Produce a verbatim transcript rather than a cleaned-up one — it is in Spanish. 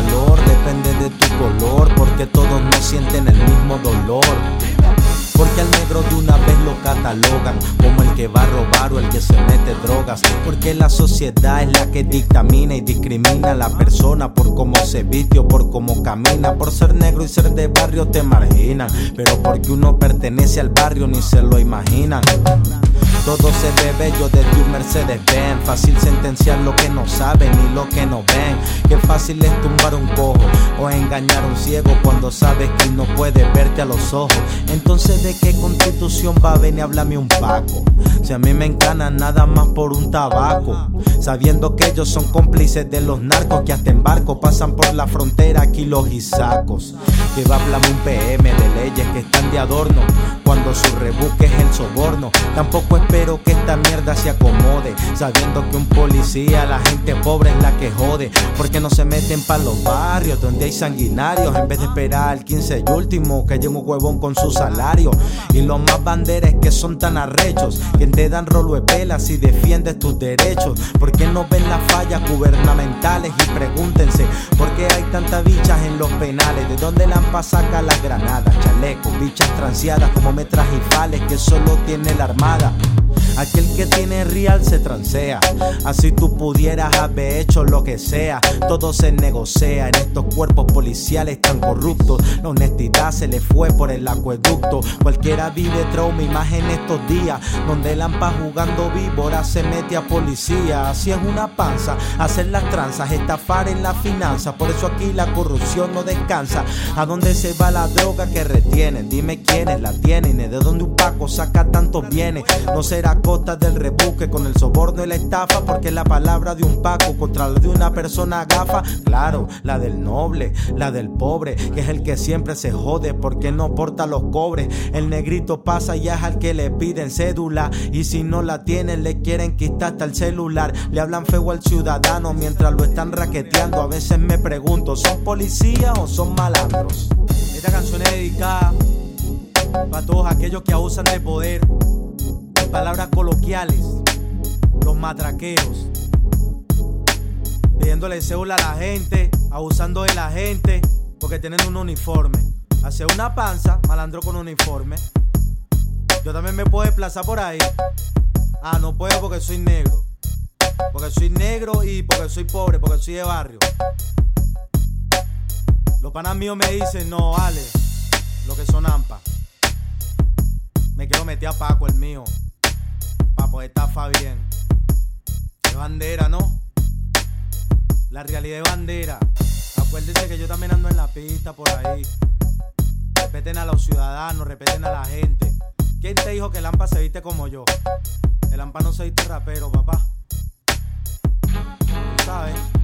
valor depende de tu color, porque todos no sienten el mismo dolor. Porque al negro de una vez lo catalogan como el que va a robar o el que se mete drogas. Porque la sociedad es la que dictamina y discrimina a la persona por cómo se viste o por cómo camina. Por ser negro y ser de barrio te marginan, pero porque uno pertenece al barrio ni se lo imaginan. Todo se ve bello desde un Mercedes-Benz. Fácil sentenciar lo que no saben y lo que no ven. Qué fácil es tumbar un cojo o engañar a un ciego cuando sabes que él no puede verte a los ojos. Entonces, ¿de qué constitución va a venir a hablarme un paco? Si a mí me encanan nada más por un tabaco, sabiendo que ellos son cómplices de los narcos que hasta en barco pasan por la frontera kilos y sacos. Que va a hablarme un P M de leyes que están de adorno cuando su rebusque es el soborno. Tampoco espero que esta mierda se acomode, sabiendo que un policía, la gente pobre es la que jode. Porque no se meten pa' los barrios donde hay sanguinarios, en vez de esperar al quince y último que llegue un huevón con su salario. Y los más banderas que son tan arrechos, que te dan rolo de pelas y defiendes tus derechos. ¿Por qué no ven las fallas gubernamentales? Y pregúntense, ¿por qué hay tantas bichas en los penales? ¿De dónde Lampa saca las granadas? Chalecos, bichas transeadas como metragifales que solo tiene la armada. Aquel que tiene real se transea. Así tú pudieras haber hecho lo que sea. Todo se negocia en estos cuerpos policiales tan corruptos. La honestidad se le fue por el acueducto. Cualquiera vive trauma y más en estos días, donde Lampa jugando víbora se mete a policía. Así es una panza, hacer las tranzas, estafar en la finanza. Por eso aquí la corrupción no descansa. ¿A dónde se va la droga que retienen? Dime quiénes la tienen y de dónde un paco saca tantos bienes. No será costa del rebusque con el soborno y la estafa, porque la palabra de un paco contra la de una persona gafa. Claro, la del noble, la del pobre, que es el que siempre se jode porque no porta los cobres. El negrito pasa y es al que le piden cédula, y si no la tienen le quieren quitar hasta el celular. Le hablan feo al ciudadano mientras lo están raqueteando. A veces me pregunto, ¿son policías o son malandros? Esta canción es dedicada para todos aquellos que abusan de poder. Palabras coloquiales, los matraqueros, pidiéndole cédula a la gente, abusando de la gente, porque tienen un uniforme. Hace una panza, malandro con uniforme. Yo también me puedo desplazar por ahí. Ah, no puedo porque soy negro. Porque soy negro y porque soy pobre, porque soy de barrio. Los panas míos me dicen, no, vale, lo que son ampa. Me quiero meter a Paco, el mío, para poder estafar bien. De bandera, ¿no? La realidad de bandera. Acuérdense que yo también ando en la pista por ahí. Respeten a los ciudadanos, respeten a la gente. ¿Quién te dijo que el Lampa se viste como yo? El Lampa no se viste rapero, papá. ¿Tú sabes?